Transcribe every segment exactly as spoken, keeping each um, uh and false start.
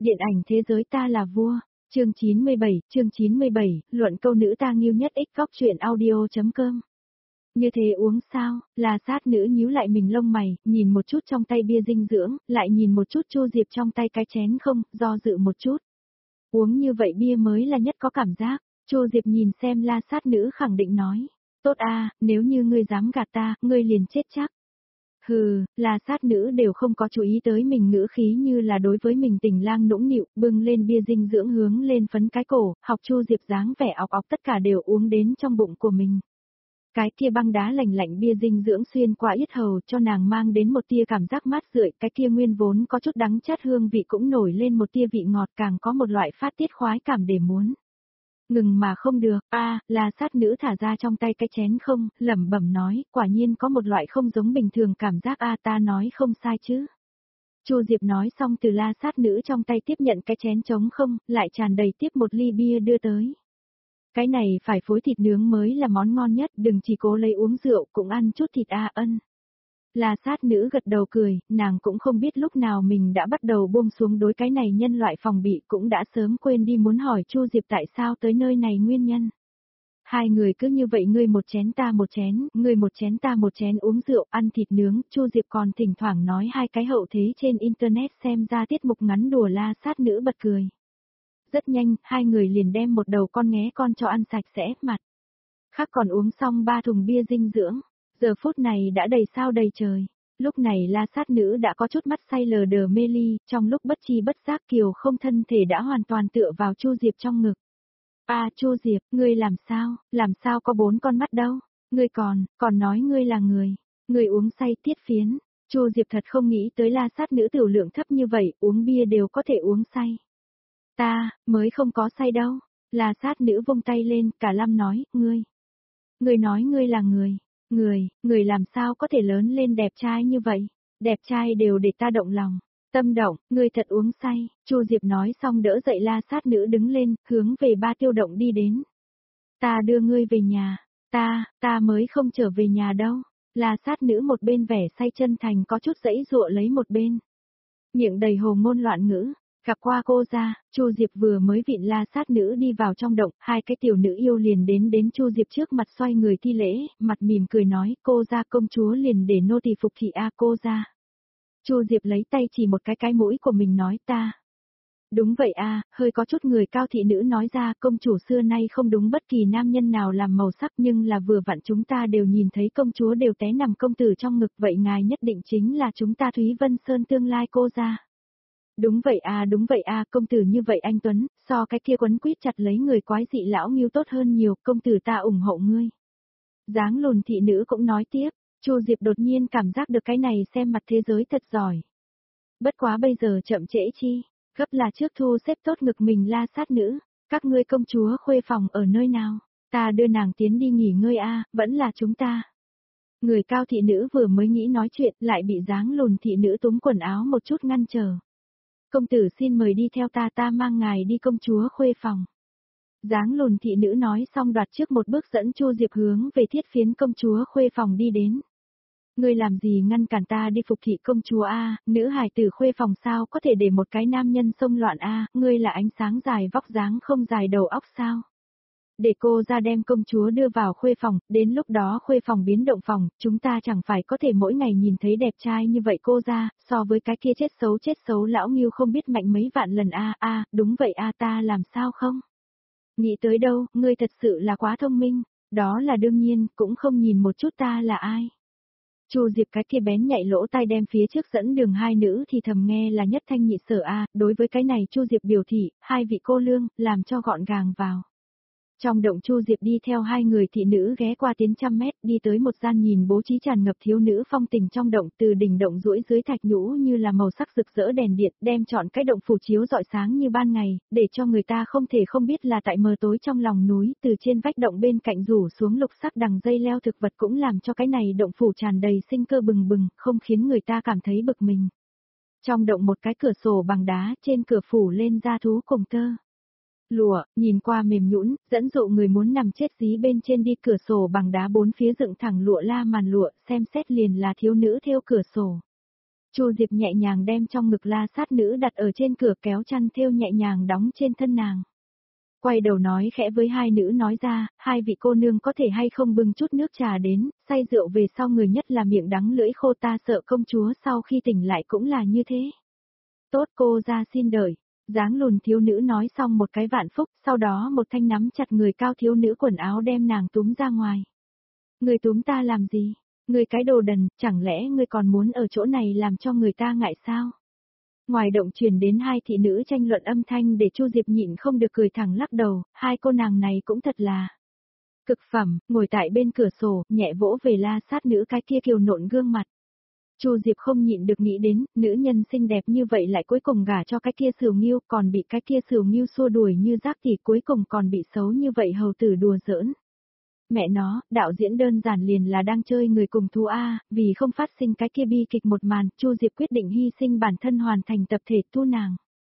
Điện ảnh thế giới ta là vua, chương chín mươi bảy, chương chín mươi bảy, luận câu nữ ta nghiêu nhất x góc truyện audio.com. Như thế uống sao, là sát nữ nhíu lại mình lông mày, nhìn một chút trong tay bia dinh dưỡng, lại nhìn một chút Chu Diệp trong tay cái chén không, do dự một chút. Uống như vậy bia mới là nhất có cảm giác, Chu Diệp nhìn xem la sát nữ khẳng định nói. Tốt a, nếu như ngươi dám gạt ta, ngươi liền chết chắc. Hừ, là sát nữ đều không có chú ý tới mình ngữ khí như là đối với mình tình lang nũng nịu, bưng lên bia dinh dưỡng hướng lên phấn cái cổ, học Chu Diệp dáng vẻ ọc ọc tất cả đều uống đến trong bụng của mình. Cái kia băng đá lạnh lạnh bia dinh dưỡng xuyên qua yết hầu cho nàng mang đến một tia cảm giác mát rượi, cái kia nguyên vốn có chút đắng chát hương vị cũng nổi lên một tia vị ngọt, càng có một loại phát tiết khoái cảm để muốn. Ngừng mà không được, a, à, là sát nữ thả ra trong tay cái chén không, lẩm bẩm nói, quả nhiên có một loại không giống bình thường cảm giác a, à, ta nói không sai chứ. Chu Diệp nói xong từ la sát nữ trong tay tiếp nhận cái chén trống không, lại tràn đầy tiếp một ly bia đưa tới. Cái này phải phối thịt nướng mới là món ngon nhất, đừng chỉ cố lấy uống rượu, cũng ăn chút thịt a, à, ân. La sát nữ gật đầu cười, nàng cũng không biết lúc nào mình đã bắt đầu buông xuống đối cái này nhân loại phòng bị, cũng đã sớm quên đi muốn hỏi Chu Diệp tại sao tới nơi này nguyên nhân. Hai người cứ như vậy ngươi một chén ta một chén, ngươi một chén ta một chén uống rượu, ăn thịt nướng, Chu Diệp còn thỉnh thoảng nói hai cái hậu thế trên internet xem ra tiết mục ngắn đùa la sát nữ bật cười. Rất nhanh, hai người liền đem một đầu con nghé con cho ăn sạch sẽ, mặt. Khác còn uống xong ba thùng bia dinh dưỡng. Giờ phút này đã đầy sao đầy trời. Lúc này la sát nữ đã có chút mắt say lờ đờ mê ly, trong lúc bất chi bất giác Kiều không thân thể đã hoàn toàn tựa vào Chu Diệp trong ngực. A à, Chu Diệp, ngươi làm sao, làm sao có bốn con mắt đâu, ngươi còn, còn nói ngươi là người, ngươi uống say tiết phiến. Chu Diệp thật không nghĩ tới la sát nữ tiểu lượng thấp như vậy, uống bia đều có thể uống say. Ta, mới không có say đâu, la sát nữ vung tay lên, cả lâm nói, ngươi. Ngươi nói ngươi là người. Người, người làm sao có thể lớn lên đẹp trai như vậy, đẹp trai đều để ta động lòng, tâm động, ngươi thật uống say, Chu Diệp nói xong đỡ dậy la sát nữ đứng lên, hướng về ba tiêu động đi đến. Ta đưa ngươi về nhà, ta, ta mới không trở về nhà đâu, la sát nữ một bên vẻ say chân thành có chút dãy dụa lấy một bên. Miệng đầy hồ ngôn loạn ngữ. Gặp qua cô ra, Chu Diệp vừa mới vịn la sát nữ đi vào trong động, hai cái tiểu nữ yêu liền đến đến Chu Diệp trước mặt xoay người thi lễ, mặt mỉm cười nói, cô ra công chúa liền để nô tỳ phục thị a cô ra. Chu Diệp lấy tay chỉ một cái cái mũi của mình nói ta. Đúng vậy a, hơi có chút người cao thị nữ nói ra công chủ xưa nay không đúng bất kỳ nam nhân nào làm màu sắc nhưng là vừa vặn chúng ta đều nhìn thấy công chúa đều té nằm công tử trong ngực vậy ngài nhất định chính là chúng ta Thúy Vân Sơn tương lai cô ra. Đúng vậy à đúng vậy à công tử như vậy anh Tuấn, so cái kia quấn quýt chặt lấy người quái dị lão nghiêu tốt hơn nhiều, công tử ta ủng hộ ngươi. Dáng lùn thị nữ cũng nói tiếp, Chu Diệp đột nhiên cảm giác được cái này xem mặt thế giới thật giỏi. Bất quá bây giờ chậm trễ chi, gấp là trước thu xếp tốt ngực mình la sát nữ, các ngươi công chúa khuê phòng ở nơi nào, ta đưa nàng tiến đi nghỉ ngơi a, à, vẫn là chúng ta. Người cao thị nữ vừa mới nghĩ nói chuyện lại bị dáng lùn thị nữ túm quần áo một chút ngăn trở. Công tử xin mời đi theo ta ta mang ngài đi công chúa khuê phòng. Dáng lùn thị nữ nói xong đoạt trước một bước dẫn Chu Diệp hướng về thiết phiến công chúa khuê phòng đi đến. Ngươi làm gì ngăn cản ta đi phục thị công chúa a, nữ hài tử khuê phòng sao có thể để một cái nam nhân xông loạn a, ngươi là ánh sáng dài vóc dáng không dài đầu óc sao? Để cô ra đem công chúa đưa vào khuê phòng, đến lúc đó khuê phòng biến động phòng, chúng ta chẳng phải có thể mỗi ngày nhìn thấy đẹp trai như vậy cô ra, so với cái kia chết xấu chết xấu lão nghiêu không biết mạnh mấy vạn lần a a, à, đúng vậy a à, ta làm sao không? Nghĩ tới đâu, ngươi thật sự là quá thông minh, đó là đương nhiên, cũng không nhìn một chút ta là ai. Chu Diệp cái kia bén nhạy lỗ tai đem phía trước dẫn đường hai nữ thì thầm nghe là nhất thanh nhị sở a, đối với cái này Chu Diệp biểu thị, hai vị cô lương, làm cho gọn gàng vào. Trong động Chu Diệp đi theo hai người thị nữ ghé qua tiến trăm mét, đi tới một gian nhìn bố trí tràn ngập thiếu nữ phong tình trong động, từ đỉnh động duỗi dưới thạch nhũ như là màu sắc rực rỡ đèn điện, đem chọn cái động phủ chiếu rọi sáng như ban ngày, để cho người ta không thể không biết là tại mờ tối trong lòng núi, từ trên vách động bên cạnh rủ xuống lục sắc đằng dây leo thực vật cũng làm cho cái này động phủ tràn đầy sinh cơ bừng bừng, không khiến người ta cảm thấy bực mình. Trong động một cái cửa sổ bằng đá, trên cửa phủ lên da thú cùng tơ. Lụa, nhìn qua mềm nhũn, dẫn dụ người muốn nằm chết dí bên trên đi, cửa sổ bằng đá bốn phía dựng thẳng lụa la màn lụa, xem xét liền là thiếu nữ thêu cửa sổ. Chu Diệp nhẹ nhàng đem trong ngực la sát nữ đặt ở trên cửa kéo chăn thêu nhẹ nhàng đóng trên thân nàng. Quay đầu nói khẽ với hai nữ nói ra, hai vị cô nương có thể hay không bưng chút nước trà đến, say rượu về sau người nhất là miệng đắng lưỡi khô, ta sợ công chúa sau khi tỉnh lại cũng là như thế. Tốt, cô ra xin đợi. Dáng lùn thiếu nữ nói xong một cái vạn phúc, sau đó một thanh nắm chặt người cao thiếu nữ quần áo đem nàng túm ra ngoài. Người túm ta làm gì? Người cái đồ đần, chẳng lẽ ngươi còn muốn ở chỗ này làm cho người ta ngại sao? Ngoài động truyền đến hai thị nữ tranh luận âm thanh để Chu Diệp nhịn không được cười thẳng lắc đầu, hai cô nàng này cũng thật là cực phẩm, ngồi tại bên cửa sổ, nhẹ vỗ về la sát nữ cái kia kiều nộn gương mặt. Chu Diệp không nhịn được nghĩ đến, nữ nhân xinh đẹp như vậy lại cuối cùng gả cho cái kia Sửu Nghiêu, còn bị cái kia Sửu Nghiêu xua đuổi như rác thì cuối cùng còn bị xấu như vậy hầu tử đùa giỡn. Mẹ nó, đạo diễn đơn giản liền là đang chơi người cùng thú A, vì không phát sinh cái kia bi kịch một màn, Chu Diệp quyết định hy sinh bản thân hoàn thành tập thể tu nàng.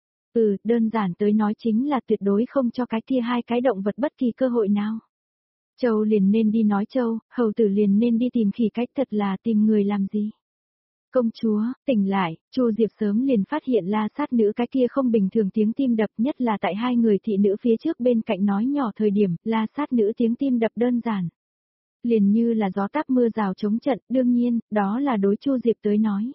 Ừ, đơn giản tới nói chính là tuyệt đối không cho cái kia hai cái động vật bất kỳ cơ hội nào. Châu liền nên đi nói châu, hầu tử liền nên đi tìm khỉ, cách thật là tìm người làm gì. Công chúa, tỉnh lại, Chu Diệp sớm liền phát hiện la sát nữ cái kia không bình thường tiếng tim đập, nhất là tại hai người thị nữ phía trước bên cạnh nói nhỏ thời điểm, la sát nữ tiếng tim đập đơn giản. Liền như là gió táp mưa rào chống trận, đương nhiên, đó là đối Chu Diệp tới nói.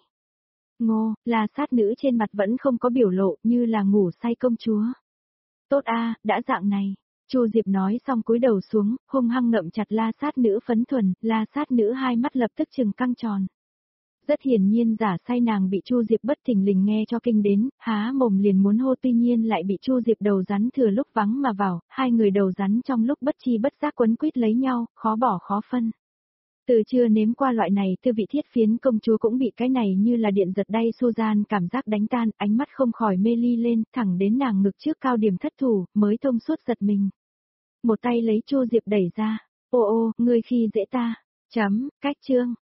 Ngô, la sát nữ trên mặt vẫn không có biểu lộ, như là ngủ say công chúa. Tốt a, đã dạng này. Chu Diệp nói xong cúi đầu xuống, hung hăng ngậm chặt la sát nữ phấn thuần, la sát nữ hai mắt lập tức trừng căng tròn. Rất hiển nhiên giả say nàng bị Chu Diệp bất thình lình nghe cho kinh đến, há mồm liền muốn hô, tuy nhiên lại bị Chu Diệp đầu rắn thừa lúc vắng mà vào, hai người đầu rắn trong lúc bất chi bất giác quấn quýt lấy nhau, khó bỏ khó phân. Từ chưa nếm qua loại này tư vị thiết phiến, công chúa cũng bị cái này như là điện giật đay Suzan cảm giác đánh tan, ánh mắt không khỏi mê ly lên, thẳng đến nàng ngực trước cao điểm thất thủ, mới thông suốt giật mình. Một tay lấy Chu Diệp đẩy ra, ô ô, ngươi khi dễ ta, chấm, cách chương.